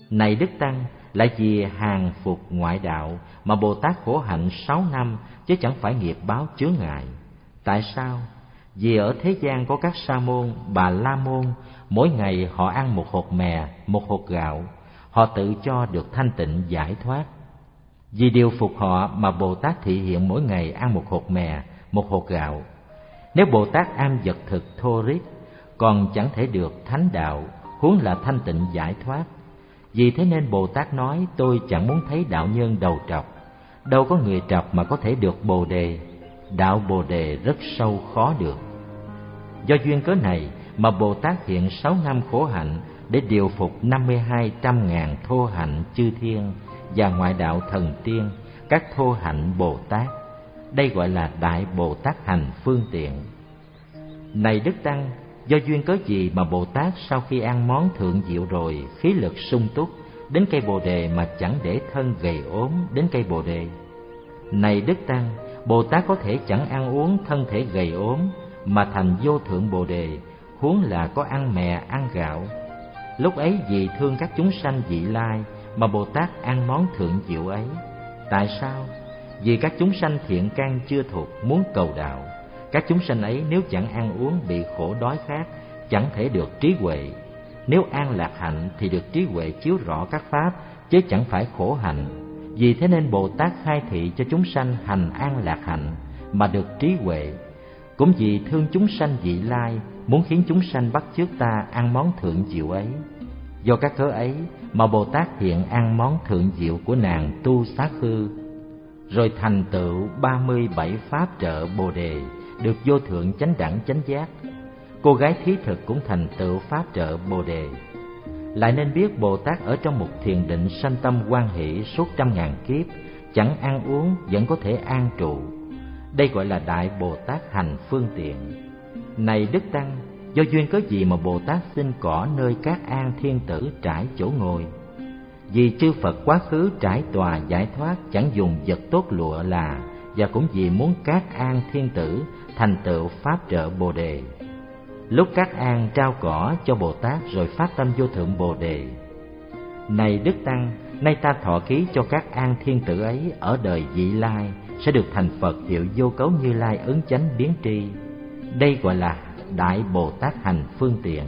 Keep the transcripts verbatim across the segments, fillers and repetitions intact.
Này Đức Tăng, lại vì hàng phục ngoại đạo mà Bồ Tát khổ hạnh sáu năm, chứ chẳng phải nghiệp báo chướng ngại. Tại sao? Vì ở thế gian có các sa môn, bà la môn, mỗi ngày họ ăn một hột mè, một hột gạo, họ tự cho được thanh tịnh giải thoát. Vì điều phục họ mà Bồ Tát thị hiện mỗi ngày ăn một hột mè, một hột gạo. Nếu Bồ Tát ăn vật thực thô rít, còn chẳng thể được thánh đạo, huống là thanh tịnh giải thoát. Vì thế nên Bồ Tát nói: tôi chẳng muốn thấy đạo nhân đầu trọc. Đâu có người trọc mà có thể được Bồ đề. Đạo Bồ đề rất sâu khó được. Do duyên cớ này mà Bồ Tát hiện sáu năm khổ hạnh để điều phục năm mươi hai trăm ngàn thô hạnh chư thiên và ngoại đạo thần tiên, các thô hạnh Bồ Tát. Đây gọi là Đại Bồ Tát hành phương tiện. Này Đức Tăng, do duyên cớ gì mà Bồ Tát sau khi ăn món thượng diệu rồi, khí lực sung túc, đến cây Bồ đề mà chẳng để thân gầy ốm đến cây Bồ đề? Này Đức Tăng, Bồ Tát có thể chẳng ăn uống thân thể gầy ốm mà thành vô thượng Bồ đề, huống là có ăn mè ăn gạo. Lúc ấy vì thương các chúng sanh vị lai mà Bồ Tát ăn món thượng diệu ấy. Tại sao? Vì các chúng sanh thiện căn chưa thuộc, muốn cầu đạo. Các chúng sanh ấy nếu chẳng ăn uống bị khổ đói khát, chẳng thể được trí huệ. Nếu an lạc hạnh thì được trí huệ chiếu rõ các pháp, chứ chẳng phải khổ hạnh. Vì thế nên Bồ Tát khai thị cho chúng sanh hành an lạc hạnh mà được trí huệ. Cũng vì thương chúng sanh vị lai, muốn khiến chúng sanh bắt chước ta ăn món thượng diệu ấy. Do các cớ ấy mà Bồ Tát hiện ăn món thượng diệu của nàng Tu Xá Khư, rồi thành tựu ba mươi bảy pháp trợ Bồ đề, được vô thượng chánh đẳng chánh giác. Cô gái thí thực cũng thành tựu pháp trợ Bồ đề. Lại nên biết Bồ Tát ở trong một thiền định sanh tâm hoan hỷ suốt trăm ngàn kiếp, chẳng ăn uống vẫn có thể an trụ. Đây gọi là Đại Bồ Tát hành phương tiện. Này Đức Tăng, do duyên cớ gì mà Bồ Tát xin cỏ nơi các an thiên tử trải chỗ ngồi? Vì chư Phật quá khứ trải tòa giải thoát chẳng dùng vật tốt lụa là, và cũng vì muốn các an thiên tử thành tựu pháp trợ Bồ đề. Lúc các an trao cỏ cho Bồ Tát rồi phát tâm vô thượng Bồ đề. Này Đức Tăng, nay ta thọ ký cho các an thiên tử ấy ở đời vị lai sẽ được thành Phật hiệu Vô Cấu Như Lai ứng chánh biến tri. Đây gọi là Đại Bồ Tát hành phương tiện.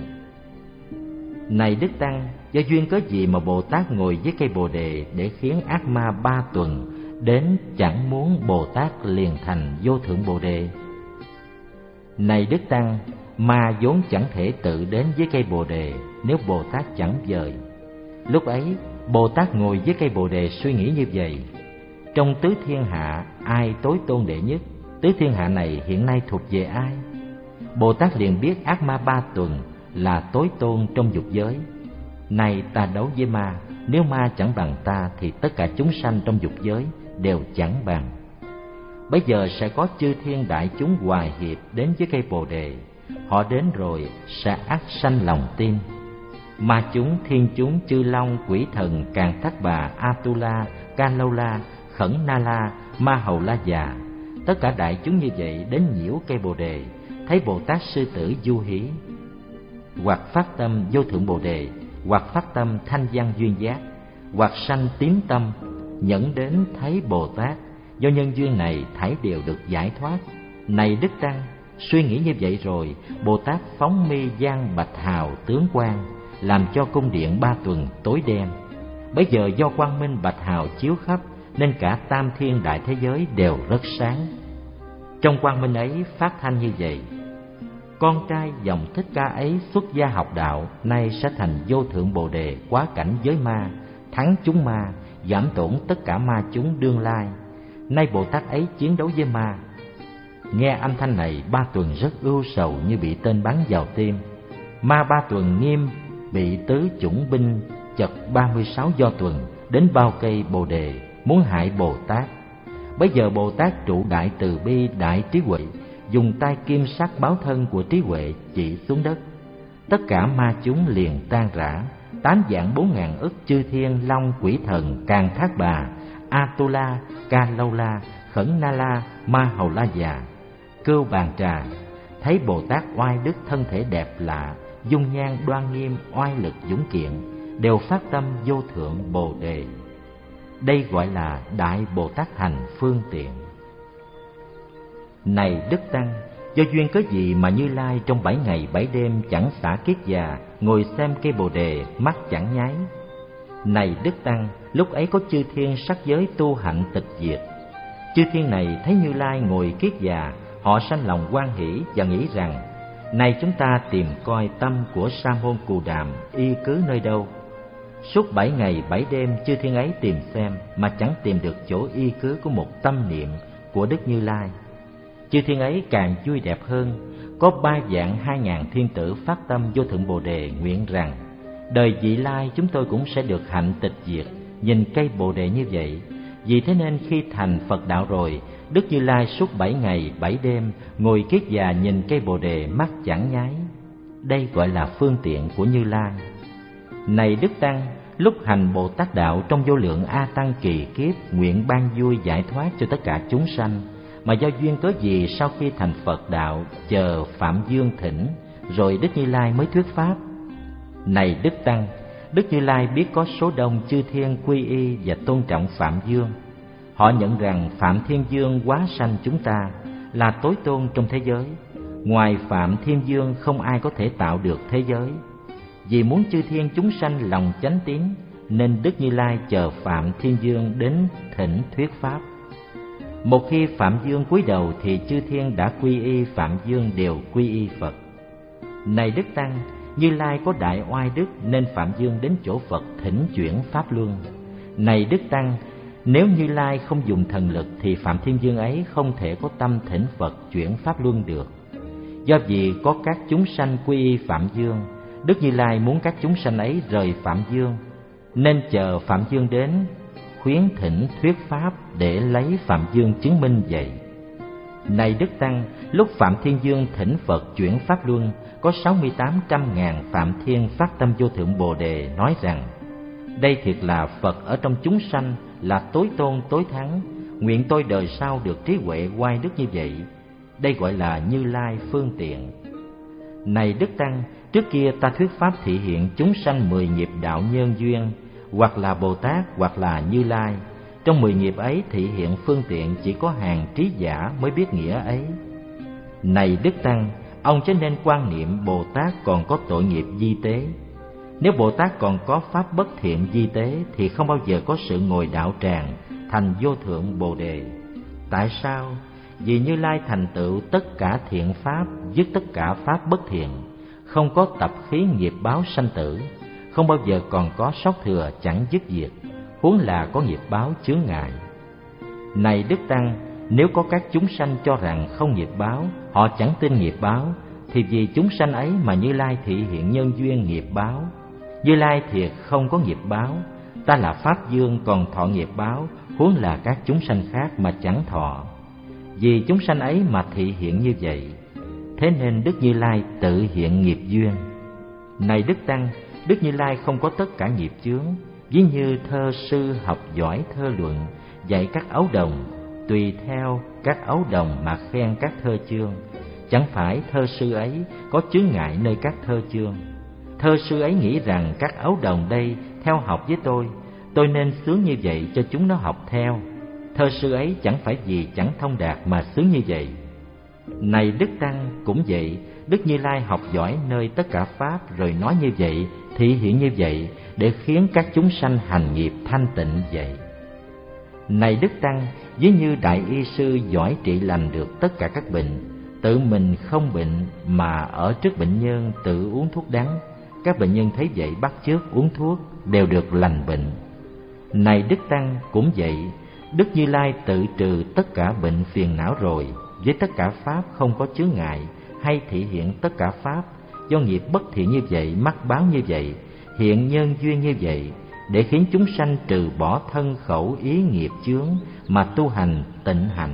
Này Đức Tăng, do duyên cớ gì mà Bồ Tát ngồi dưới cây Bồ đề để khiến ác ma ba tuần đến chẳng muốn Bồ Tát liền thành vô thượng Bồ đề? Này Đức Tăng, ma vốn chẳng thể tự đến với cây Bồ đề nếu Bồ Tát chẳng dời. Lúc ấy Bồ Tát ngồi dưới cây Bồ đề suy nghĩ như vậy: trong tứ thiên hạ ai tối tôn đệ nhất? Tứ thiên hạ này hiện nay thuộc về ai? Bồ Tát liền biết ác ma ba tuần là tối tôn trong dục giới. Nay ta đấu với ma, nếu ma chẳng bằng ta thì tất cả chúng sanh trong dục giới đều chẳng bằng. Bây giờ sẽ có chư thiên đại chúng hòa hiệp đến với cây Bồ đề. Họ đến rồi sẽ ắt sanh lòng tin. Ma chúng, thiên chúng, chư long, quỷ thần, Càn Thác Bà, Atula, Ca Lâu La, Khẩn Na La, Ma Hầu La Già, tất cả đại chúng như vậy đến nhiễu cây Bồ đề, thấy Bồ Tát sư tử du hí, hoặc phát tâm vô thượng Bồ đề, hoặc phát tâm thanh văn duyên giác, hoặc sanh tín tâm, nhẫn đến thấy Bồ Tát. Do nhân duyên này thảy đều được giải thoát. Này Đức Tăng, suy nghĩ như vậy rồi, Bồ Tát phóng mi giang bạch hào tướng quang, làm cho cung điện ba tuần tối đen. Bấy giờ do quang minh bạch hào chiếu khắp, nên cả tam thiên đại thế giới đều rất sáng. Trong quang minh ấy phát thanh như vậy: con trai dòng Thích Ca ấy xuất gia học đạo, nay sẽ thành vô thượng Bồ đề, quá cảnh giới ma, thắng chúng ma, giảm tổn tất cả ma chúng đương lai. Nay Bồ Tát ấy chiến đấu với ma. Nghe âm thanh này, ba tuần rất ưu sầu như bị tên bắn vào tim. Ma ba tuần nghiêm bị tứ chủng binh chật ba mươi sáu do tuần đến bao cây Bồ đề, muốn hại Bồ Tát. Bây giờ Bồ Tát trụ đại từ bi đại trí huệ, dùng tay kim sắc báo thân của trí huệ chỉ xuống đất. Tất cả ma chúng liền tan rã, tám vạn bốn ngàn ức chư thiên long quỷ thần, Càn Thác Bà, Atula, Ca Lâu La, Khẩn Na La, Ma Hầu La Già, Cưu Bàn Trà, thấy Bồ Tát oai đức thân thể đẹp lạ, dung nhan đoan nghiêm, oai lực dũng kiện, đều phát tâm vô thượng Bồ Đề. Đây gọi là Đại Bồ Tát hành phương tiện. Này Đức Tăng, do duyên cớ gì mà Như Lai trong bảy ngày bảy đêm chẳng xả kiết già, ngồi xem cây Bồ Đề, mắt chẳng nháy? Này Đức Tăng, lúc ấy có chư thiên sắc giới tu hạnh tịch diệt. Chư thiên này thấy Như Lai ngồi kiết già, họ sanh lòng hoan hỷ và nghĩ rằng: này chúng ta tìm coi tâm của Sa môn Cù Đàm y cứ nơi đâu. Suốt bảy ngày bảy đêm chư thiên ấy tìm xem mà chẳng tìm được chỗ y cứ của một tâm niệm của Đức Như Lai. Chư thiên ấy càng vui đẹp hơn, có ba vạn hai ngàn thiên tử phát tâm vô thượng Bồ Đề nguyện rằng: đời vị lai chúng tôi cũng sẽ được hạnh tịch diệt, nhìn cây Bồ Đề như vậy. Vì thế nên khi thành Phật đạo rồi, Đức Như Lai suốt bảy ngày bảy đêm ngồi kiết già nhìn cây Bồ Đề, mắt chẳng nháy. Đây gọi là phương tiện của Như Lai. Này Đức Tăng, lúc hành Bồ Tát đạo trong vô lượng A Tăng kỳ kiếp, nguyện ban vui giải thoát cho tất cả chúng sanh, mà do duyên cớ gì sau khi thành Phật đạo chờ Phạm Dương thỉnh, rồi Đức Như Lai mới thuyết pháp? Này Đức Tăng, Đức Như Lai biết có số đông chư thiên quy y và tôn trọng Phạm Dương. Họ nhận rằng Phạm Thiên Dương hóa sanh chúng ta là tối tôn trong thế giới. Ngoài Phạm Thiên Dương không ai có thể tạo được thế giới. Vì muốn chư thiên chúng sanh lòng chánh tín, nên Đức Như Lai chờ Phạm Thiên Dương đến thỉnh thuyết pháp. Một khi Phạm Dương cúi đầu thì chư thiên đã quy y Phạm Dương đều quy y Phật. Này Đức Tăng, Như Lai có đại oai đức nên Phạm Dương đến chỗ Phật thỉnh chuyển pháp luân. Này Đức Tăng, nếu Như Lai không dùng thần lực thì Phạm Thiên Dương ấy không thể có tâm thỉnh Phật chuyển pháp luân được. Do vì có các chúng sanh quy y Phạm Dương, Đức Như Lai muốn các chúng sanh ấy rời Phạm Dương, nên chờ Phạm Dương đến khuyến thỉnh thuyết pháp để lấy Phạm Dương chứng minh vậy. Này Đức Tăng, lúc Phạm Thiên Dương thỉnh Phật chuyển pháp luân, có sáu mươi tám trăm ngàn Phạm Thiên phát tâm vô thượng Bồ Đề nói rằng: đây thiệt là Phật ở trong chúng sanh, là tối tôn tối thắng, nguyện tôi đời sau được trí huệ oai đức như vậy. Đây gọi là Như Lai phương tiện. Này Đức Tăng, trước kia ta thuyết pháp thị hiện chúng sanh mười nghiệp đạo nhân duyên, hoặc là Bồ Tát hoặc là Như Lai. Trong mười nghiệp ấy thị hiện phương tiện chỉ có hàng trí giả mới biết nghĩa ấy. Này Đức Tăng, ông chớ nên quan niệm Bồ Tát còn có tội nghiệp di tế. Nếu Bồ Tát còn có pháp bất thiện di tế thì không bao giờ có sự ngồi đạo tràng thành vô thượng Bồ Đề. Tại sao? Vì Như Lai thành tựu tất cả thiện pháp, dứt tất cả pháp bất thiện, không có tập khí nghiệp báo sanh tử, không bao giờ còn có sót thừa chẳng dứt diệt, huống là có nghiệp báo chướng ngại. Này Đức Tăng, nếu có các chúng sanh cho rằng không nghiệp báo, họ chẳng tin nghiệp báo, thì vì chúng sanh ấy mà Như Lai thị hiện nhân duyên nghiệp báo. Như Lai thiệt không có nghiệp báo, ta là Pháp Dương còn thọ nghiệp báo, huống là các chúng sanh khác mà chẳng thọ. Vì chúng sanh ấy mà thị hiện như vậy, thế nên Đức Như Lai tự hiện nghiệp duyên. Này Đức Tăng, Đức Như Lai không có tất cả nghiệp chướng, ví như thơ sư học giỏi thơ luận, dạy các ấu đồng, tùy theo các ấu đồng mà khen các thơ chương. Chẳng phải thơ sư ấy có chướng ngại nơi các thơ chương. Thơ sư ấy nghĩ rằng các ấu đồng đây theo học với tôi, tôi nên sướng như vậy cho chúng nó học theo. Thơ sư ấy chẳng phải vì chẳng thông đạt mà sướng như vậy. Này Đức Tăng, cũng vậy, Đức Như Lai học giỏi nơi tất cả pháp rồi nói như vậy, thị hiện như vậy để khiến các chúng sanh hành nghiệp thanh tịnh vậy. Này Đức Tăng, ví như đại y sư giỏi trị lành được tất cả các bệnh, tự mình không bệnh mà ở trước bệnh nhân tự uống thuốc đắng, các bệnh nhân thấy vậy bắt chước uống thuốc đều được lành bệnh. Này Đức Tăng, cũng vậy, Đức Như Lai tự trừ tất cả bệnh phiền não rồi, với tất cả pháp không có chướng ngại, hay thị hiện tất cả pháp, do nghiệp bất thiện như vậy, mắc báo như vậy, hiện nhân duyên như vậy, để khiến chúng sanh trừ bỏ thân khẩu ý nghiệp chướng mà tu hành tịnh hạnh.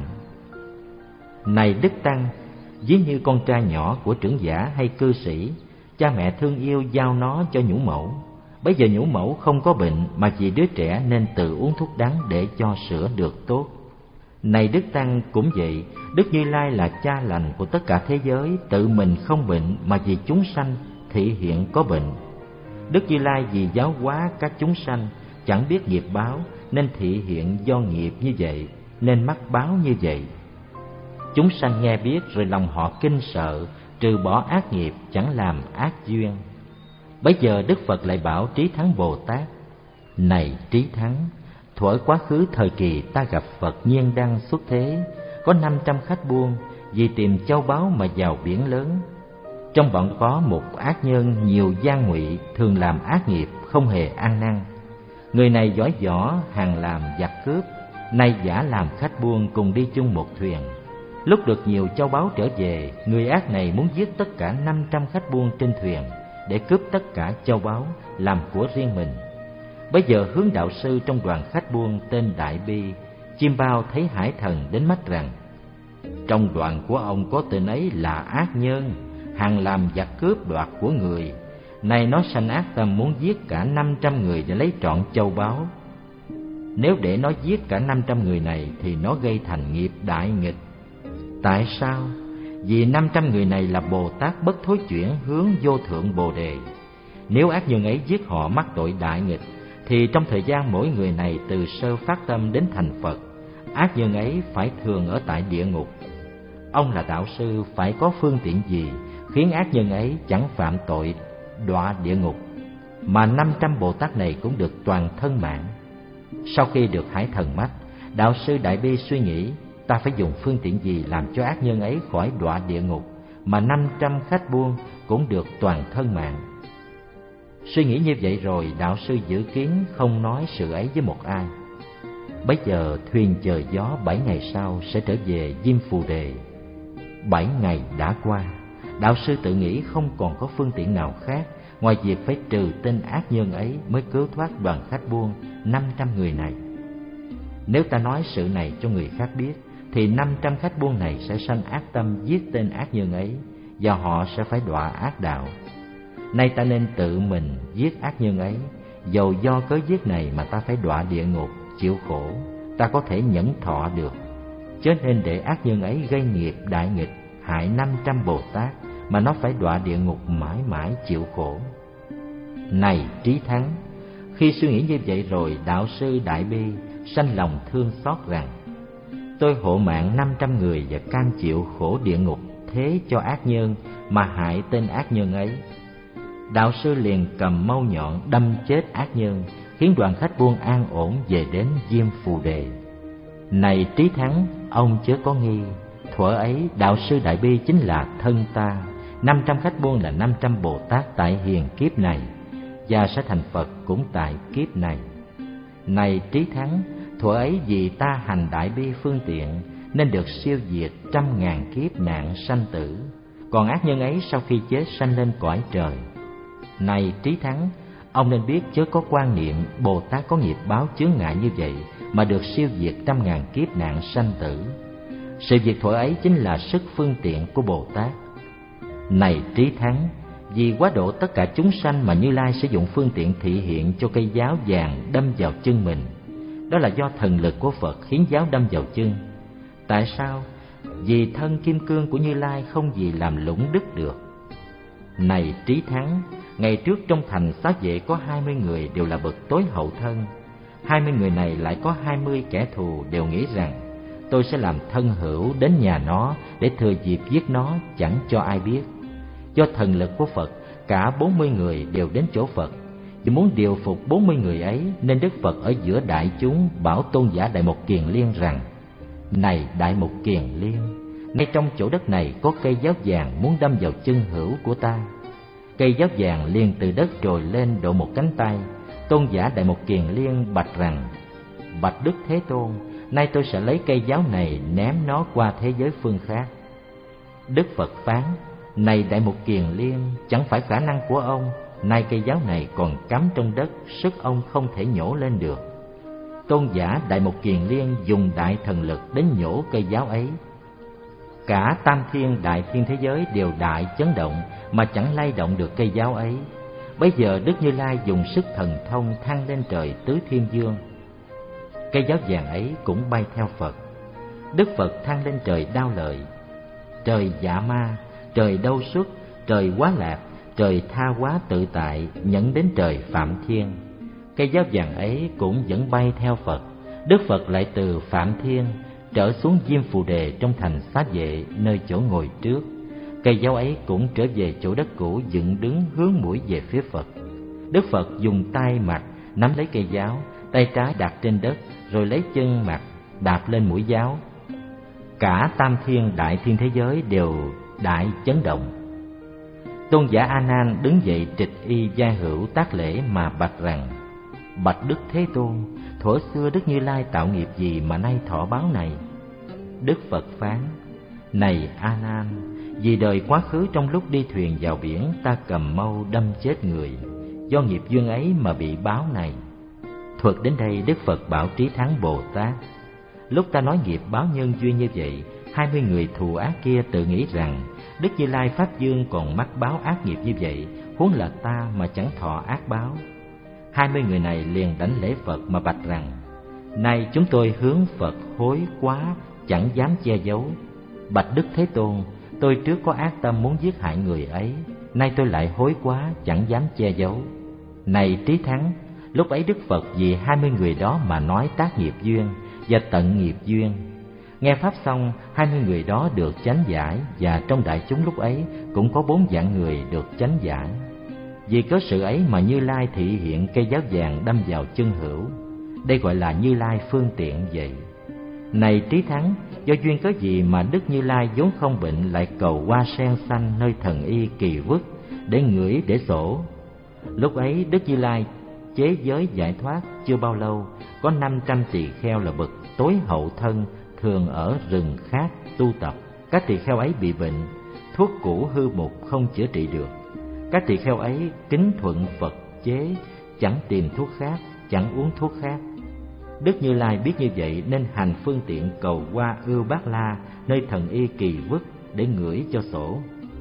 Này Đức Tăng, ví như con trai nhỏ của trưởng giả hay cư sĩ, cha mẹ thương yêu giao nó cho nhũ mẫu. Bây giờ nhũ mẫu không có bệnh mà vì đứa trẻ nên tự uống thuốc đắng để cho sữa được tốt. Này Đức Tăng, cũng vậy, Đức Như Lai là cha lành của tất cả thế giới, tự mình không bệnh mà vì chúng sanh thị hiện có bệnh. Đức Như Lai vì giáo hóa các chúng sanh chẳng biết nghiệp báo, nên thị hiện do nghiệp như vậy, nên mắc báo như vậy. Chúng sanh nghe biết rồi lòng họ kinh sợ, trừ bỏ ác nghiệp, chẳng làm ác duyên. Bấy giờ Đức Phật lại bảo Trí Thắng Bồ Tát: Này Trí Thắng, thuở quá khứ thời kỳ ta gặp Phật Nhiên Đăng xuất thế, có năm trăm khách buôn vì tìm châu báu mà vào biển lớn. Trong bọn có một ác nhân nhiều gian ngụy, thường làm ác nghiệp, không hề ăn năn. Người này giỏi võ, hàng làm giặc cướp, nay giả làm khách buôn cùng đi chung một thuyền. Lúc được nhiều châu báu trở về, người ác này muốn giết tất cả năm trăm khách buôn trên thuyền để cướp tất cả châu báu làm của riêng mình. Bây giờ hướng đạo sư trong đoàn khách buôn tên Đại Bi, Chiêm Bao thấy Hải Thần đến mắt rằng: Trong đoàn của ông có tên ấy là ác nhân, hàng làm giặc cướp đoạt của người. Nay nó sanh ác tâm muốn giết cả năm trăm người để lấy trọn châu báu. Nếu để nó giết cả năm trăm người này thì nó gây thành nghiệp đại nghịch. Tại sao? Vì năm trăm người này là Bồ Tát bất thối chuyển hướng vô thượng Bồ Đề. Nếu ác nhân ấy giết họ mắc tội đại nghịch, thì trong thời gian mỗi người này từ sơ phát tâm đến thành Phật, ác nhân ấy phải thường ở tại địa ngục. Ông là đạo sư phải có phương tiện gì khiến ác nhân ấy chẳng phạm tội đọa địa ngục, mà năm trăm Bồ Tát này cũng được toàn thân mạng? Sau khi được Hải Thần mắt, đạo sư Đại Bi suy nghĩ: ta phải dùng phương tiện gì làm cho ác nhân ấy khỏi đọa địa ngục, mà năm trăm khách buôn cũng được toàn thân mạng? Suy nghĩ như vậy rồi, đạo sư dự kiến không nói sự ấy với một ai. Bấy giờ thuyền chờ gió bảy ngày sau sẽ trở về Diêm Phù Đề. Bảy ngày đã qua, đạo sư tự nghĩ không còn có phương tiện nào khác ngoài việc phải trừ tên ác nhân ấy mới cứu thoát đoàn khách buôn năm trăm người này. Nếu ta nói sự này cho người khác biết, thì năm trăm khách buôn này sẽ sanh ác tâm giết tên ác nhân ấy, và họ sẽ phải đọa ác đạo. Nay ta nên tự mình giết ác nhân ấy, dầu do cớ giết này mà ta phải đọa địa ngục chịu khổ, ta có thể nhẫn thọ được. Chớ nên để ác nhân ấy gây nghiệp đại nghịch, hại năm trăm Bồ Tát, mà nó phải đọa địa ngục mãi mãi chịu khổ. Này Trí Thắng, khi suy nghĩ như vậy rồi, đạo sư Đại Bi sanh lòng thương xót rằng: tôi hộ mạng năm trăm người và cam chịu khổ địa ngục thế cho ác nhân mà hại tên ác nhân ấy. Đạo sư liền cầm mâu nhọn đâm chết ác nhân, khiến đoàn khách buôn an ổn về đến Diêm Phù Đề. Này Trí Thắng, ông chớ có nghi, thuở ấy đạo sư Đại Bi chính là thân ta, năm trăm khách buôn là năm trăm Bồ Tát tại hiền kiếp này, và sẽ thành Phật cũng tại kiếp này. Này Trí Thắng, thuở ấy vì ta hành Đại Bi phương tiện, nên được siêu diệt trăm ngàn kiếp nạn sanh tử, còn ác nhân ấy sau khi chết sanh lên cõi trời. Này Trí Thắng, ông nên biết chớ có quan niệm Bồ Tát có nghiệp báo chướng ngại như vậy mà được siêu diệt trăm ngàn kiếp nạn sanh tử. Sự việc thuở ấy chính là sức phương tiện của Bồ Tát. Này Trí Thắng, vì quá độ tất cả chúng sanh mà Như Lai sử dụng phương tiện thị hiện cho cây giáo vàng đâm vào chân mình. Đó là do thần lực của Phật khiến giáo đâm vào chân. Tại sao? Vì thân kim cương của Như Lai không gì làm lũng đứt được. Này Trí Thắng, ngày trước trong thành Xá Vệ có hai mươi người đều là bậc tối hậu thân. Hai mươi người này lại có hai mươi kẻ thù, đều nghĩ rằng tôi sẽ làm thân hữu đến nhà nó để thừa dịp giết nó, chẳng cho ai biết. Do thần lực của Phật, cả bốn mươi người đều đến chỗ Phật, vì muốn điều phục bốn mươi người ấy, nên Đức Phật ở giữa đại chúng bảo tôn giả Đại Mục Kiền Liên rằng: Này Đại Mục Kiền Liên, ngay trong chỗ đất này có cây giáo vàng muốn đâm vào chân hữu của ta. Cây giáo vàng liền từ đất trồi lên độ một cánh tay. Tôn giả Đại Mục Kiền Liên bạch rằng: Bạch Đức Thế Tôn, nay tôi sẽ lấy cây giáo này ném nó qua thế giới phương khác. Đức Phật phán: Này Đại Mục Kiền Liên, chẳng phải khả năng của ông, nay cây giáo này còn cắm trong đất, sức ông không thể nhổ lên được. Tôn giả Đại Mục Kiền Liên dùng đại thần lực đến nhổ cây giáo ấy. Cả tam thiên đại thiên thế giới đều đại chấn động mà chẳng lay động được cây giáo ấy. Bây giờ Đức Như Lai dùng sức thần thông thăng lên trời tứ thiên dương. Cây giáo vàng ấy cũng bay theo Phật. Đức Phật thăng lên trời Đao Lợi, trời Dạ Ma, trời Đâu Xuất, trời Quá Lạc, trời tha hóa tự tại nhẫn đến trời Phạm Thiên. Cây giáo vàng ấy cũng vẫn bay theo Phật. Đức Phật lại từ Phạm Thiên trở xuống Diêm Phù Đề trong thành Xá Vệ, nơi chỗ ngồi trước. Cây giáo ấy cũng trở về chỗ đất cũ, dựng đứng hướng mũi về phía Phật. Đức Phật dùng tay mặt nắm lấy cây giáo, tay trái đặt trên đất, rồi lấy chân mặt đạp lên mũi giáo. Cả tam thiên đại thiên thế giới đều đại chấn động. Tôn giả A Nan đứng dậy trịch y giai hữu tác lễ mà bạch rằng: Bạch Đức Thế Tôn, thuở xưa Đức Như Lai tạo nghiệp gì mà nay thọ báo này? Đức Phật phán: Này A Nan, vì đời quá khứ trong lúc đi thuyền vào biển, ta cầm mâu đâm chết người, do nghiệp duyên ấy mà bị báo này. Thuật đến đây, Đức Phật bảo Trí Thắng Bồ Tát: Lúc ta nói nghiệp báo nhân duyên như vậy, hai mươi người thù ác kia tự nghĩ rằng Đức Như Lai Pháp Dương còn mắc báo ác nghiệp như vậy, huống là ta mà chẳng thọ ác báo. Hai mươi người này liền đảnh lễ Phật mà bạch rằng: Nay chúng tôi hướng Phật hối quá, chẳng dám che giấu. Bạch Đức Thế Tôn, tôi trước có ác tâm muốn giết hại người ấy, nay tôi lại hối quá, chẳng dám che giấu. Này Trí Thắng, lúc ấy Đức Phật vì hai mươi người đó mà nói tác nghiệp duyên và tận nghiệp duyên. Nghe pháp xong, hai mươi người đó được chánh giải, và trong đại chúng lúc ấy cũng có bốn vạn người được chánh giải. Vì có sự ấy mà Như Lai thị hiện cây giáo vàng đâm vào chân hữu. Đây gọi là Như Lai phương tiện vậy. Này Trí Thắng, do duyên cớ gì mà Đức Như Lai vốn không bệnh lại cầu hoa sen xanh nơi thần y Kỳ Vức để ngửi để sổ? Lúc ấy Đức Như Lai chế giới giải thoát chưa bao lâu, có năm trăm tỳ kheo là bậc tối hậu thân thường ở rừng khác tu tập. Các tỳ kheo ấy bị bệnh, thuốc cũ hư mục không chữa trị được. Các tỳ kheo ấy kính thuận Phật chế, chẳng tìm thuốc khác, chẳng uống thuốc khác. Đức Như Lai biết như vậy nên hành phương tiện cầu qua Ưu Bát La nơi thần y Kỳ Vức để ngửi cho sổ.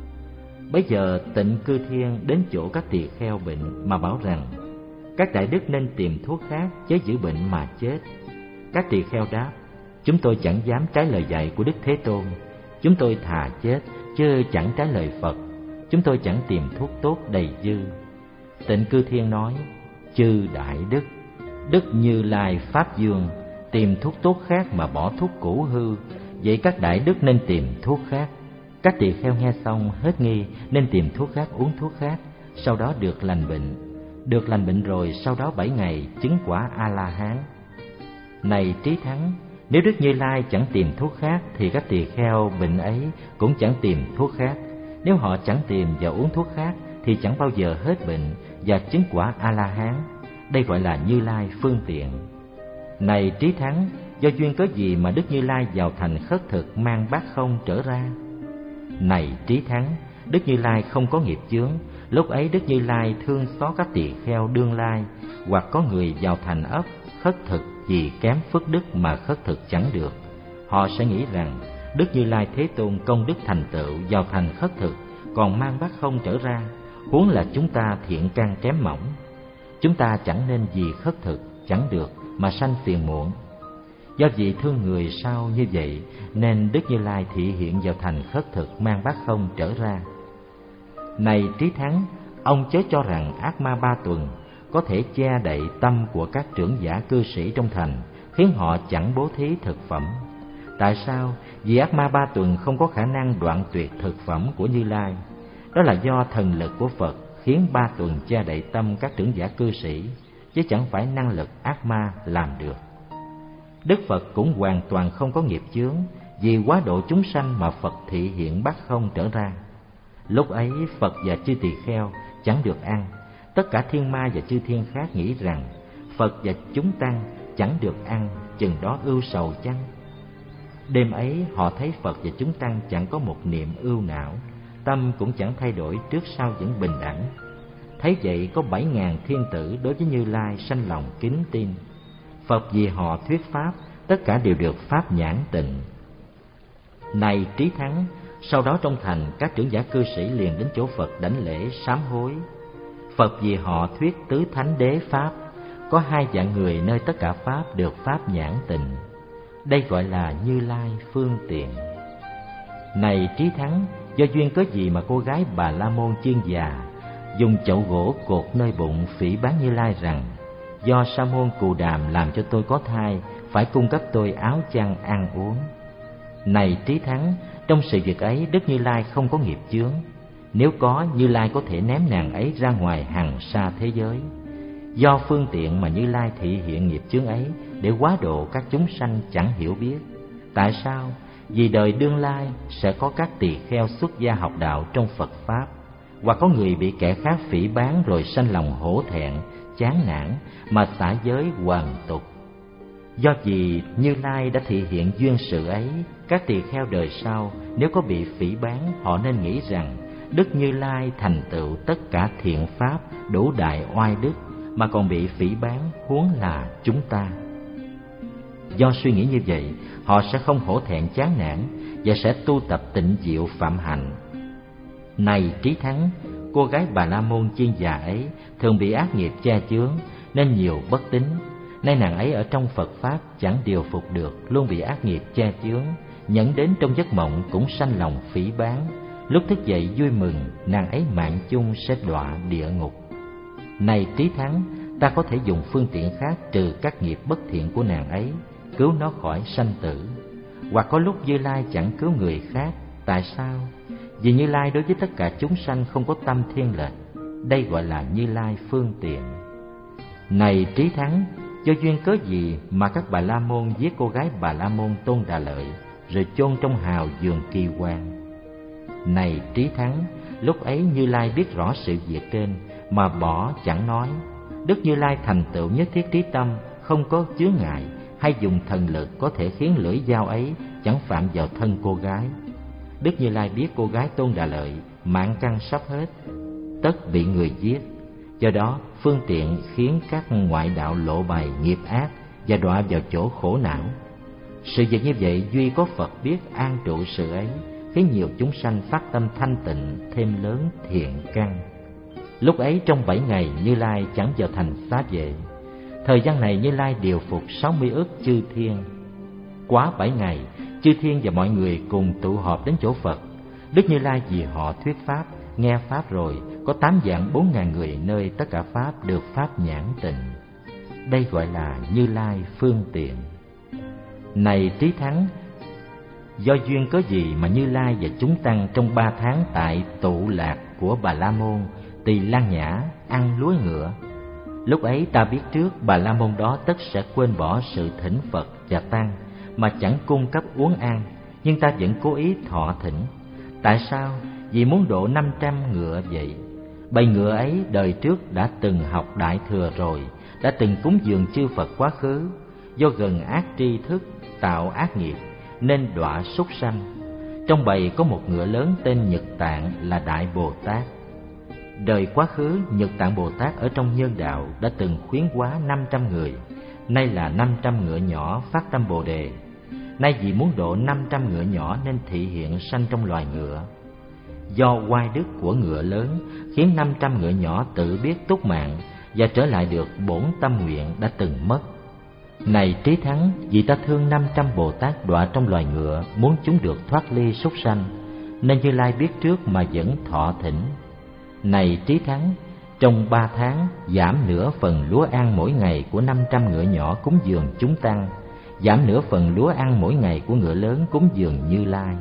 Bấy giờ Tịnh Cư Thiên đến chỗ các tỳ kheo bệnh mà bảo rằng: Các đại đức nên tìm thuốc khác, chớ giữ bệnh mà chết. Các tỳ kheo đáp: Chúng tôi chẳng dám trái lời dạy của Đức Thế Tôn. Chúng tôi thà chết chứ chẳng trái lời Phật. Chúng tôi chẳng tìm thuốc tốt đầy dư. Tịnh Cư Thiên nói: Chư đại đức, Đức Như Lai Pháp Dương tìm thuốc tốt khác mà bỏ thuốc cũ hư, vậy các đại đức nên tìm thuốc khác. Các tỳ kheo nghe xong hết nghi, nên tìm thuốc khác, uống thuốc khác, sau đó được lành bệnh. Được lành bệnh rồi, sau đó bảy ngày chứng quả A-la-hán. Này Trí Thắng, nếu Đức Như Lai chẳng tìm thuốc khác thì các tỳ kheo bệnh ấy cũng chẳng tìm thuốc khác. Nếu họ chẳng tìm và uống thuốc khác thì chẳng bao giờ hết bệnh và chứng quả A-la-hán. Đây gọi là Như Lai phương tiện. Này Trí Thắng, do duyên cớ gì mà Đức Như Lai vào thành khất thực mang bát không trở ra? Này Trí Thắng, Đức Như Lai không có nghiệp chướng. Lúc ấy Đức Như Lai thương xót các tỳ kheo đương lai, hoặc có người vào thành ấp khất thực vì kém phước đức mà khất thực chẳng được. Họ sẽ nghĩ rằng Đức Như Lai Thế Tôn công đức thành tựu vào thành khất thực, còn mang bát không trở ra, huống là chúng ta thiện căn kém mỏng. Chúng ta chẳng nên vì khất thực chẳng được mà sanh phiền muộn. Do vì thương người sao như vậy nên Đức Như Lai thị hiện vào thành khất thực mang bát không trở ra. Này Trí Thắng, ông chớ cho rằng ác ma ba tuần có thể che đậy tâm của các trưởng giả cư sĩ trong thành, khiến họ chẳng bố thí thực phẩm. Tại sao? Vì ác ma ba tuần không có khả năng đoạn tuyệt thực phẩm của Như Lai. Đó là do thần lực của Phật khiến ba tuần che đậy tâm các trưởng giả cư sĩ, chứ chẳng phải năng lực ác ma làm được. Đức Phật cũng hoàn toàn không có nghiệp chướng, vì quá độ chúng sanh mà Phật thị hiện bát không trở ra. Lúc ấy Phật và chư tỳ kheo chẳng được ăn. Tất cả thiên ma và chư thiên khác nghĩ rằng Phật và chúng tăng chẳng được ăn, chừng đó ưu sầu chăng? Đêm ấy họ thấy Phật và chúng tăng chẳng có một niệm ưu não, tâm cũng chẳng thay đổi, trước sau vẫn bình đẳng. Thấy vậy có bảy ngàn thiên tử đối với Như Lai sanh lòng kính tin. Phật vì họ thuyết pháp, tất cả đều được pháp nhãn tịnh. Này Trí Thắng, sau đó trong thành các trưởng giả cư sĩ liền đến chỗ Phật đảnh lễ sám hối. Phật vì họ thuyết tứ thánh đế pháp, có hai dạng người nơi tất cả pháp được pháp nhãn tịnh. Đây gọi là Như Lai phương tiện. Này Trí Thắng, do duyên cớ gì mà cô gái Bà La Môn Chương Già dùng chậu gỗ cột nơi bụng phỉ báng Như Lai rằng: do Sa môn Cù Đàm làm cho tôi có thai, phải cung cấp tôi áo chăn ăn uống. Này Trí Thắng, trong sự việc ấy Đức Như Lai không có nghiệp chướng. Nếu có, Như Lai có thể ném nàng ấy ra ngoài hằng sa thế giới. Do phương tiện mà Như Lai thị hiện nghiệp chướng ấy để hóa độ các chúng sanh chẳng hiểu biết. Tại sao? Vì đời đương lai sẽ có các tỳ kheo xuất gia học đạo trong Phật Pháp, hoặc có người bị kẻ khác phỉ báng rồi sanh lòng hổ thẹn, chán nản mà xả giới hoàn tục. Do vì Như Lai đã thị hiện duyên sự ấy, các tỳ kheo đời sau nếu có bị phỉ báng, họ nên nghĩ rằng Đức Như Lai thành tựu tất cả thiện pháp, đủ đại oai đức, mà còn bị phỉ báng, huống là chúng ta. Do suy nghĩ như vậy, họ sẽ không hổ thẹn chán nản và sẽ tu tập tịnh diệu phạm hạnh. Này Trí Thắng, cô gái Bà La Môn Chiên già ấy thường bị ác nghiệp che chướng nên nhiều bất tín. Nay nàng ấy ở trong Phật Pháp chẳng điều phục được, luôn bị ác nghiệp che chướng, nhẫn đến trong giấc mộng cũng sanh lòng phỉ báng. Lúc thức dậy vui mừng, nàng ấy mạng chung sẽ đọa địa ngục. Này Trí Thắng, ta có thể dùng phương tiện khác trừ các nghiệp bất thiện của nàng ấy, cứu nó khỏi sanh tử. Hoặc có lúc Như Lai chẳng cứu người khác. Tại sao? Vì Như Lai đối với tất cả chúng sanh không có tâm thiên lệch. Đây gọi là Như Lai phương tiện. Này Trí Thắng, do duyên cớ gì mà các Bà La Môn giết cô gái Bà La Môn Tôn Đà Lợi, rồi chôn trong hào vườn Kỳ Quan? Này Trí Thắng, lúc ấy Như Lai biết rõ sự việc trên mà bỏ chẳng nói. Đức Như Lai thành tựu nhất thiết trí tâm, không có chướng ngại, hay dùng thần lực có thể khiến lưỡi dao ấy chẳng phạm vào thân cô gái. Đức Như Lai biết cô gái Tôn Đà Lợi mạng căn sắp hết, tất bị người giết. Do đó phương tiện khiến các ngoại đạo lộ bày nghiệp ác và đọa vào chỗ khổ não. Sự việc như vậy duy có Phật biết an trụ sự ấy, khiến nhiều chúng sanh phát tâm thanh tịnh, thêm lớn thiện căn. Lúc ấy trong bảy ngày Như Lai chẳng vào thành Xá Vệ. Thời gian này Như Lai điều phục sáu mươi ức chư thiên. Quá bảy ngày, chư thiên và mọi người cùng tụ họp đến chỗ Phật. Đức Như Lai vì họ thuyết pháp, nghe pháp rồi, có tám vạn bốn ngàn người nơi tất cả pháp được pháp nhãn tịnh. Đây gọi là Như Lai phương tiện. Này Trí Thắng, do duyên cớ gì mà Như Lai và chúng tăng trong ba tháng tại tụ lạc của Bà La Môn Tỳ Lan Nhã ăn lúa ngựa? Lúc ấy ta biết trước Bà La Môn đó tất sẽ quên bỏ sự thỉnh Phật và tăng mà chẳng cung cấp uống ăn, nhưng ta vẫn cố ý thọ thỉnh. Tại sao? Vì muốn độ năm trăm ngựa vậy. Bầy ngựa ấy đời trước đã từng học Đại Thừa rồi, đã từng cúng dường chư Phật quá khứ. Do gần ác tri thức, tạo ác nghiệp nên đọa súc sanh. Trong bầy có một ngựa lớn tên Nhật Tạng là Đại Bồ Tát. Đời quá khứ, Nhật Tạng Bồ Tát ở trong nhân đạo đã từng khuyến hóa năm trăm người. Nay là năm trăm ngựa nhỏ phát tâm Bồ Đề. Nay vì muốn độ năm trăm ngựa nhỏ nên thị hiện sanh trong loài ngựa. Do oai đức của ngựa lớn khiến năm trăm ngựa nhỏ tự biết túc mạng và trở lại được bổn tâm nguyện đã từng mất. Này Trí Thắng, vì ta thương năm trăm Bồ Tát đọa trong loài ngựa, muốn chúng được thoát ly súc sanh, nên Như Lai biết trước mà vẫn thọ thỉnh. Này Trí Thắng, trong ba tháng giảm nửa phần lúa ăn mỗi ngày của năm trăm ngựa nhỏ cúng dường chúng tăng, giảm nửa phần lúa ăn mỗi ngày của ngựa lớn cúng dường Như Lai.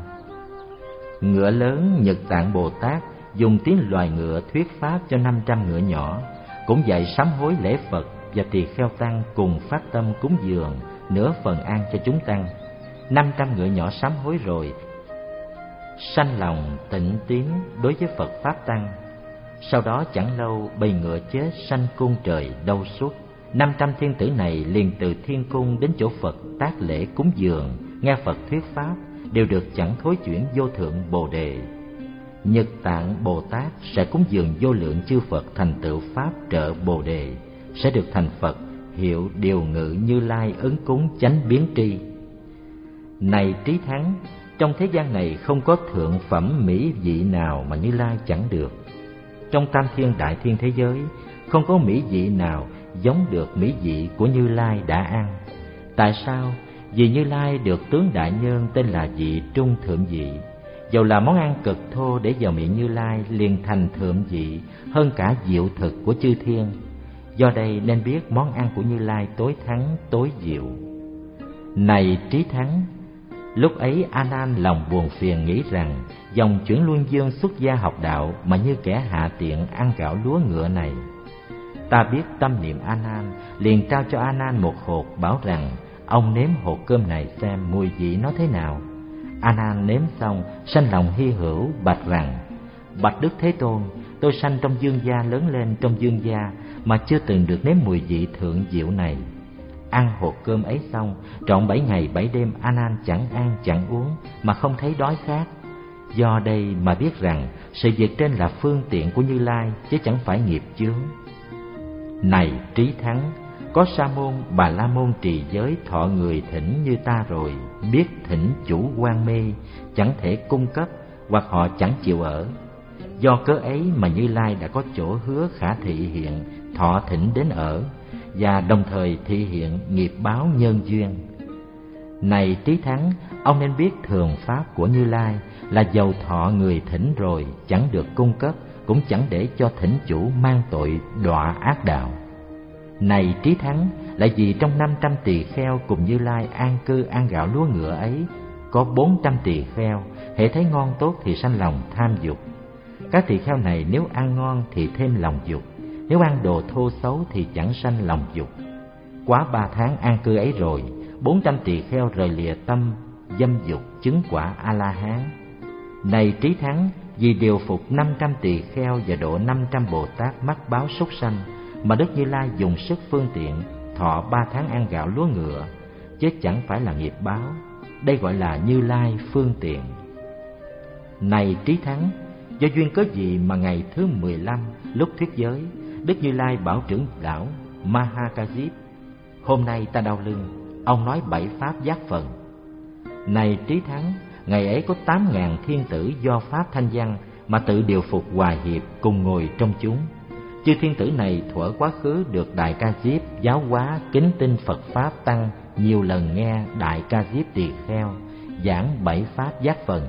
Ngựa lớn Nhật Tạng Bồ Tát dùng tiếng loài ngựa thuyết pháp cho năm trăm ngựa nhỏ, cũng dạy sám hối lễ Phật và tỳ kheo tăng cùng phát tâm cúng dường nửa phần ăn cho chúng tăng. Năm trăm ngựa nhỏ sám hối rồi, sanh lòng tịnh tín đối với Phật Pháp Tăng. Sau đó chẳng lâu bầy ngựa chết sanh cung trời đâu suốt. Năm trăm thiên tử này liền từ thiên cung đến chỗ Phật tác lễ cúng dường, nghe Phật thuyết pháp, đều được chẳng thối chuyển vô thượng Bồ Đề. Nhật Tạng Bồ Tát sẽ cúng dường vô lượng chư Phật thành tựu pháp trợ Bồ Đề, sẽ được thành Phật, hiệu điều ngự Như Lai ứng cúng chánh biến tri. Này Trí Thắng, trong thế gian này không có thượng phẩm mỹ vị nào mà Như Lai chẳng được. Trong tam thiên đại thiên thế giới, không có mỹ vị nào giống được mỹ vị của Như Lai đã ăn. Tại sao? Vì Như Lai được tướng đại nhân tên là vị trung thượng vị. Dầu là món ăn cực thô để vào miệng Như Lai liền thành thượng vị hơn cả diệu thực của chư thiên. Do đây nên biết món ăn của Như Lai tối thắng tối diệu. Này Trí Thắng, lúc ấy A Nan lòng buồn phiền, nghĩ rằng dòng chuyển luân dương xuất gia học đạo mà như kẻ hạ tiện ăn gạo lúa ngựa này. Ta biết tâm niệm A Nan, liền trao cho A Nan một hột, bảo rằng ông nếm hột cơm này xem mùi vị nó thế nào. A Nan nếm xong sanh lòng hy hữu, bạch rằng: Bạch Đức Thế Tôn, tôi sanh trong dương gia, lớn lên trong dương gia mà chưa từng được nếm mùi vị thượng diệu này. Ăn hột cơm ấy xong, trọn bảy ngày bảy đêm A Nan chẳng ăn chẳng uống mà không thấy đói khát. Do đây mà biết rằng sự việc trên là phương tiện của Như Lai, chứ chẳng phải nghiệp chướng. Này Trí Thắng, có Sa môn Bà La môn trì giới thọ người thỉnh như ta rồi, biết thỉnh chủ quan mê, chẳng thể cung cấp, hoặc họ chẳng chịu ở. Do cớ ấy mà Như Lai đã có chỗ hứa khả thị hiện, thọ thỉnh đến ở, và đồng thời thị hiện nghiệp báo nhân duyên. Này Trí Thắng, ông nên biết thường pháp của Như Lai là dầu thọ người thỉnh rồi chẳng được cung cấp, cũng chẳng để cho thỉnh chủ mang tội đọa ác đạo. Này Trí Thắng, lại vì trong năm trăm tỳ kheo cùng Như Lai an cư ăn gạo lúa ngựa ấy, có bốn trăm tỳ kheo, hễ thấy ngon tốt thì sanh lòng tham dục. Các tỳ kheo này nếu ăn ngon thì thêm lòng dục, nếu ăn đồ thô xấu thì chẳng sanh lòng dục. Quá ba tháng an cư ấy rồi, bốn trăm tỳ kheo rời lìa tâm dâm dục, chứng quả A La Hán. Này Trí Thắng, vì điều phục năm trăm tỳ kheo và độ năm trăm Bồ Tát mắc báo súc sanh, mà Đức Như Lai dùng sức phương tiện thọ ba tháng ăn gạo lúa ngựa, chứ chẳng phải là nghiệp báo. Đây gọi là Như Lai phương tiện. Này Trí Thắng, do duyên cớ gì mà ngày thứ mười lăm lúc thuyết giới, Đức Như Lai bảo trưởng lão Mahakajip: Hôm nay ta đau lưng, ông nói bảy pháp giác phần. Này Trí Thắng, ngày ấy có tám ngàn thiên tử do pháp thanh văn mà tự điều phục hòa hiệp cùng ngồi trong chúng. Chư thiên tử này thuở quá khứ được Đại Ca Diếp giáo hóa kính tin Phật pháp tăng, nhiều lần nghe Đại Ca Diếp tỳ kheo giảng bảy pháp giác phần.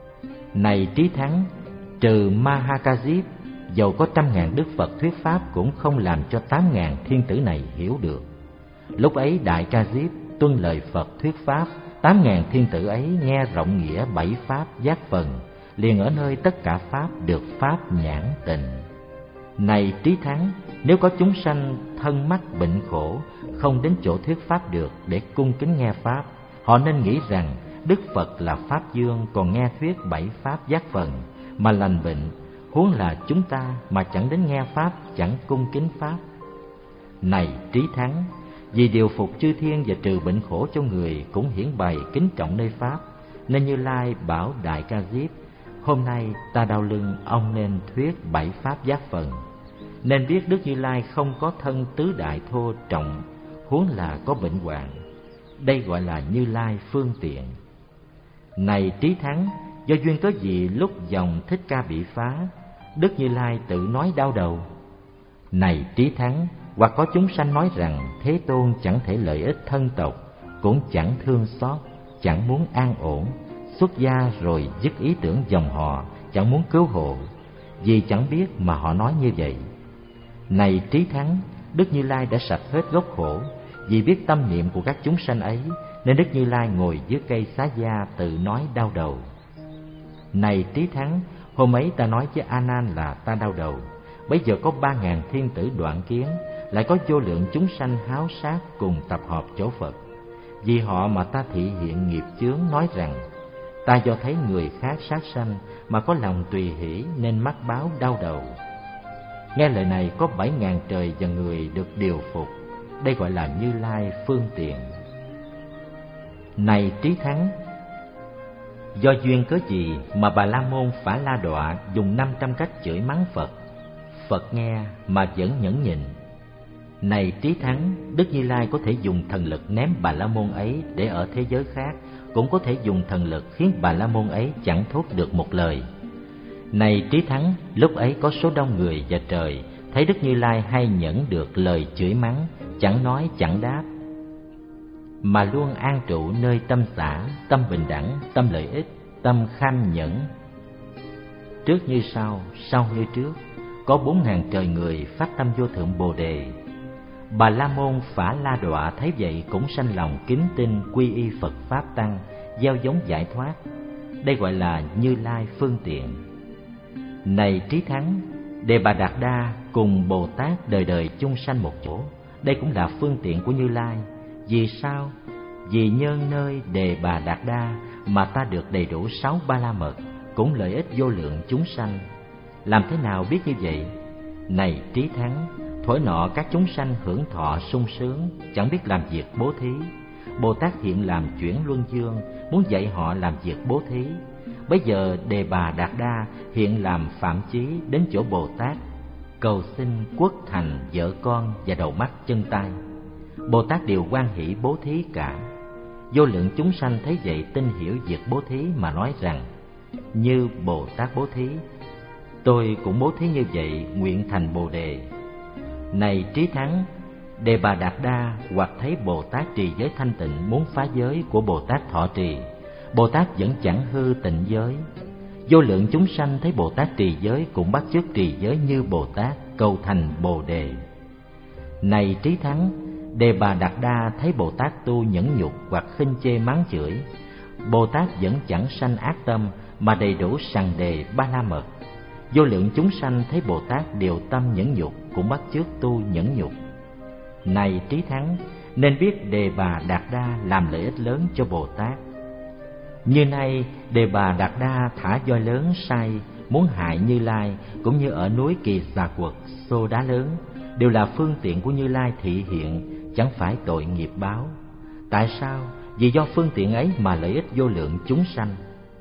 Này Trí Thắng, trừ Mahakajip, dầu có trăm ngàn đức Phật thuyết pháp cũng không làm cho tám ngàn thiên tử này hiểu được. Lúc ấy Đại Ca Diếp tuân lời Phật thuyết pháp, tám ngàn thiên tử ấy nghe rộng nghĩa bảy pháp giác phần, liền ở nơi tất cả pháp được pháp nhãn tình. Này Trí Thắng, nếu có chúng sanh thân mắc bệnh khổ, không đến chỗ thuyết pháp được để cung kính nghe pháp, họ nên nghĩ rằng Đức Phật là Pháp Dương, còn nghe thuyết bảy pháp giác phần mà lành bệnh, huống là chúng ta mà chẳng đến nghe pháp, chẳng cung kính pháp. Này Trí Thắng, vì điều phục chư thiên và trừ bệnh khổ cho người, cũng hiển bày kính trọng nơi pháp, nên Như Lai bảo Đại Ca Diếp: Hôm nay ta đau lưng, ông nên thuyết bảy pháp giác phần. Nên biết Đức Như Lai không có thân tứ đại thô trọng, huống là có bệnh hoạn. Đây gọi là Như Lai phương tiện. Này Trí Thắng, do duyên cớ gì lúc dòng Thích Ca bị phá, Đức Như Lai tự nói đau đầu? Này Trí Thắng, hoặc có chúng sanh nói rằng Thế Tôn chẳng thể lợi ích thân tộc, cũng chẳng thương xót, chẳng muốn an ổn, xuất gia rồi dứt ý tưởng dòng họ, chẳng muốn cứu hộ, vì chẳng biết mà họ nói như vậy. Này Trí Thắng, Đức Như Lai đã sạch hết gốc khổ, vì biết tâm niệm của các chúng sanh ấy, nên Đức Như Lai ngồi dưới cây xá gia tự nói đau đầu. Này Trí Thắng, hôm ấy ta nói với A Nan là ta đau đầu, bây giờ có ba ngàn thiên tử đoạn kiến, lại có vô lượng chúng sanh háo sát cùng tập hợp chỗ Phật. Vì họ mà ta thị hiện nghiệp chướng, nói rằng ta do thấy người khác sát sanh mà có lòng tùy hỷ nên mắc báo đau đầu. Nghe lời này có bảy ngàn trời và người được điều phục. Đây gọi là Như Lai phương tiện. Này Trí Thắng, do duyên cớ gì mà Bà La môn Phả La Đọa dùng năm trăm cách chửi mắng Phật, Phật nghe mà vẫn nhẫn nhịn. Này Trí Thắng, Đức Như Lai có thể dùng thần lực ném Bà La môn ấy để ở thế giới khác, cũng có thể dùng thần lực khiến Bà La môn ấy chẳng thốt được một lời. Này Trí Thắng, lúc ấy có số đông người và trời thấy Đức Như Lai hay nhẫn được lời chửi mắng, chẳng nói chẳng đáp, mà luôn an trụ nơi tâm xả, tâm bình đẳng, tâm lợi ích, tâm kham nhẫn. Trước như sau, sau như trước, có bốn ngàn trời người phát tâm vô thượng Bồ Đề. Bà La Môn Phả La Đọa thấy vậy cũng sanh lòng kính tin quy y Phật Pháp Tăng, gieo giống giải thoát. Đây gọi là Như Lai phương tiện. Này Trí Thắng, Đề Bà Đạt Đa cùng Bồ Tát đời đời chung sanh một chỗ. Đây cũng là phương tiện của Như Lai. Vì sao? Vì nhân nơi Đề Bà Đạt Đa mà ta được đầy đủ sáu ba la mật, cũng lợi ích vô lượng chúng sanh. Làm thế nào biết như vậy? Này Trí Thắng, thuở nọ các chúng sanh hưởng thọ sung sướng, chẳng biết làm việc bố thí. Bồ Tát hiện làm chuyển luân dương, muốn dạy họ làm việc bố thí. Bây giờ Đề Bà Đạt Đa hiện làm phạm chí đến chỗ Bồ Tát, cầu xin quốc thành vợ con và đầu mắt chân tay. Bồ Tát đều hoan hỷ bố thí cả. Vô lượng chúng sanh thấy vậy tin hiểu việc bố thí mà nói rằng: như Bồ Tát bố thí, tôi cũng bố thí như vậy, nguyện thành Bồ Đề. Này Trí Thắng, Đề Bà Đạt Đa hoặc thấy Bồ Tát trì giới thanh tịnh muốn phá giới của Bồ Tát thọ trì, Bồ Tát vẫn chẳng hư tịnh giới. Vô lượng chúng sanh thấy Bồ Tát trì giới cũng bắt chước trì giới như Bồ Tát, cầu thành Bồ Đề. Này Trí Thắng, Đề Bà Đạt Đa thấy Bồ Tát tu nhẫn nhục hoặc khinh chê mắng chửi, Bồ Tát vẫn chẳng sanh ác tâm mà đầy đủ sằng đề ba la mật. Vô lượng chúng sanh thấy Bồ Tát điều tâm nhẫn nhục cũng bắt chước tu nhẫn nhục. Này Trí Thắng, nên biết Đề Bà Đạt Đa làm lợi ích lớn cho Bồ Tát. Như nay Đề Bà Đạt Đa thả voi lớn say muốn hại Như Lai, cũng như ở núi Kỳ Xà Quật xô đá lớn, đều là phương tiện của Như Lai thị hiện, chẳng phải tội nghiệp báo. Tại sao? Vì do phương tiện ấy mà lợi ích vô lượng chúng sanh.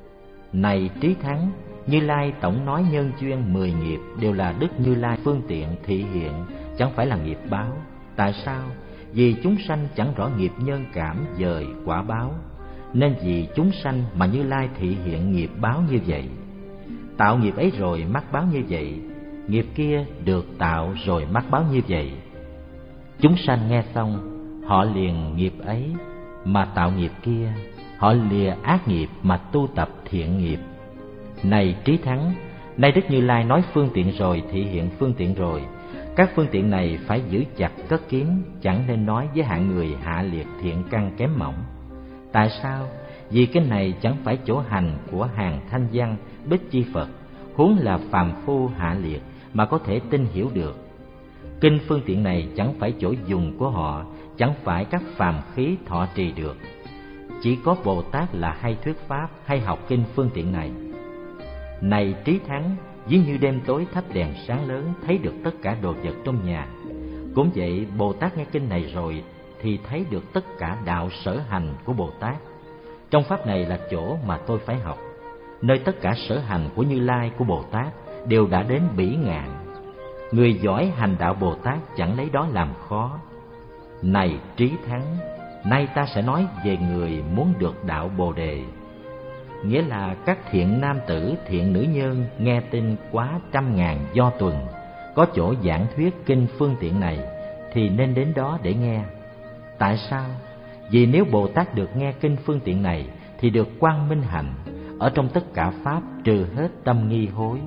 Này Trí Thắng, Như Lai tổng nói nhân duyên mười nghiệp đều là Đức Như Lai phương tiện thị hiện, chẳng phải là nghiệp báo. Tại sao? Vì chúng sanh chẳng rõ nghiệp nhân cảm dời quả báo, nên vì chúng sanh mà Như Lai thị hiện nghiệp báo như vậy. Tạo nghiệp ấy rồi mắc báo như vậy, nghiệp kia được tạo rồi mắc báo như vậy. Chúng sanh nghe xong, họ liền nghiệp ấy mà tạo nghiệp kia, họ lìa ác nghiệp mà tu tập thiện nghiệp. Này Trí Thắng, nay Đức Như Lai nói phương tiện rồi, thị hiện phương tiện rồi. Các phương tiện này phải giữ chặt cất kín, chẳng nên nói với hạng người hạ liệt thiện căn kém mỏng. Tại sao? Vì cái này chẳng phải chỗ hành của hàng thanh văn Bích Chi Phật, huống là phàm phu hạ liệt mà có thể tin hiểu được. Kinh phương tiện này chẳng phải chỗ dùng của họ, chẳng phải các phàm khí thọ trì được. Chỉ có Bồ Tát là hay thuyết pháp, hay học kinh phương tiện này. Này Trí Thắng, ví như đêm tối thắp đèn sáng lớn thấy được tất cả đồ vật trong nhà. Cũng vậy, Bồ Tát nghe kinh này rồi thì thấy được tất cả đạo sở hành của Bồ Tát. Trong pháp này là chỗ mà tôi phải học, nơi tất cả sở hành của Như Lai của Bồ Tát đều đã đến bỉ ngạn. Người giỏi hành đạo Bồ Tát chẳng lấy đó làm khó. Này Trí Thắng, nay ta sẽ nói về người muốn được đạo Bồ Đề. Nghĩa là các thiện nam tử, thiện nữ nhân nghe tin quá trăm ngàn do tuần, có chỗ giảng thuyết kinh phương tiện này thì nên đến đó để nghe. Tại sao? Vì nếu Bồ Tát được nghe kinh phương tiện này thì được quang minh hạnh, ở trong tất cả pháp trừ hết tâm nghi hối.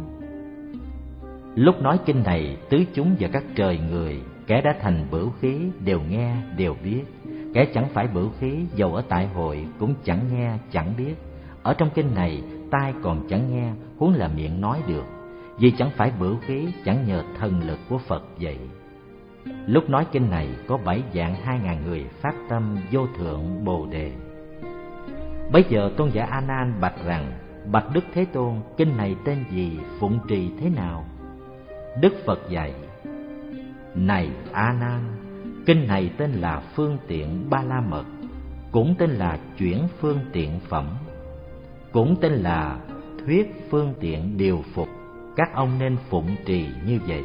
Lúc nói kinh này, tứ chúng và các trời người, kẻ đã thành bửu khí đều nghe đều biết, kẻ chẳng phải bửu khí dầu ở tại hội cũng chẳng nghe chẳng biết. Ở trong kinh này tai còn chẳng nghe, huống là miệng nói được, vì chẳng phải bửu khí, chẳng nhờ thần lực của Phật vậy. Lúc nói kinh này có bảy vạn hai ngàn người phát tâm vô thượng Bồ Đề. Bấy giờ tôn giả A Nan bạch rằng: bạch Đức Thế Tôn, kinh này tên gì, phụng trì thế nào? Đức Phật dạy: này A Nan, kinh này tên là Phương Tiện Ba La Mật, cũng tên là Chuyển Phương Tiện Phẩm, cũng tên là Thuyết Phương Tiện Điều Phục. Các ông nên phụng trì như vậy.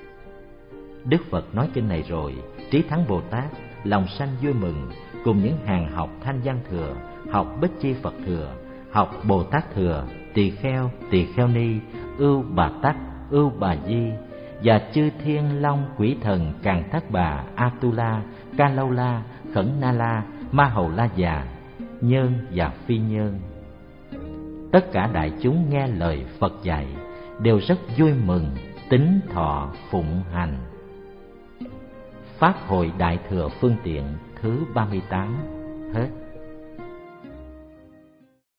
Đức Phật nói kinh này rồi, Trí Thắng Bồ Tát lòng sanh vui mừng, cùng những hàng học Thanh Văn Thừa, học Bích Chi Phật Thừa, học Bồ Tát Thừa, Tỳ Kheo, Tỳ Kheo Ni, Ưu Bà Tắc, Ưu Bà Di và chư thiên long quỷ thần Càn Thác Bà, Atula, Ca Lâu La, Khẩn Na La, Ma Hầu La Già, nhân và phi nhân. tất cả đại chúng nghe lời Phật dạy đều rất vui mừng, tín thọ phụng hành. Pháp hội Đại Thừa Phương Tiện thứ ba mươi tám hết.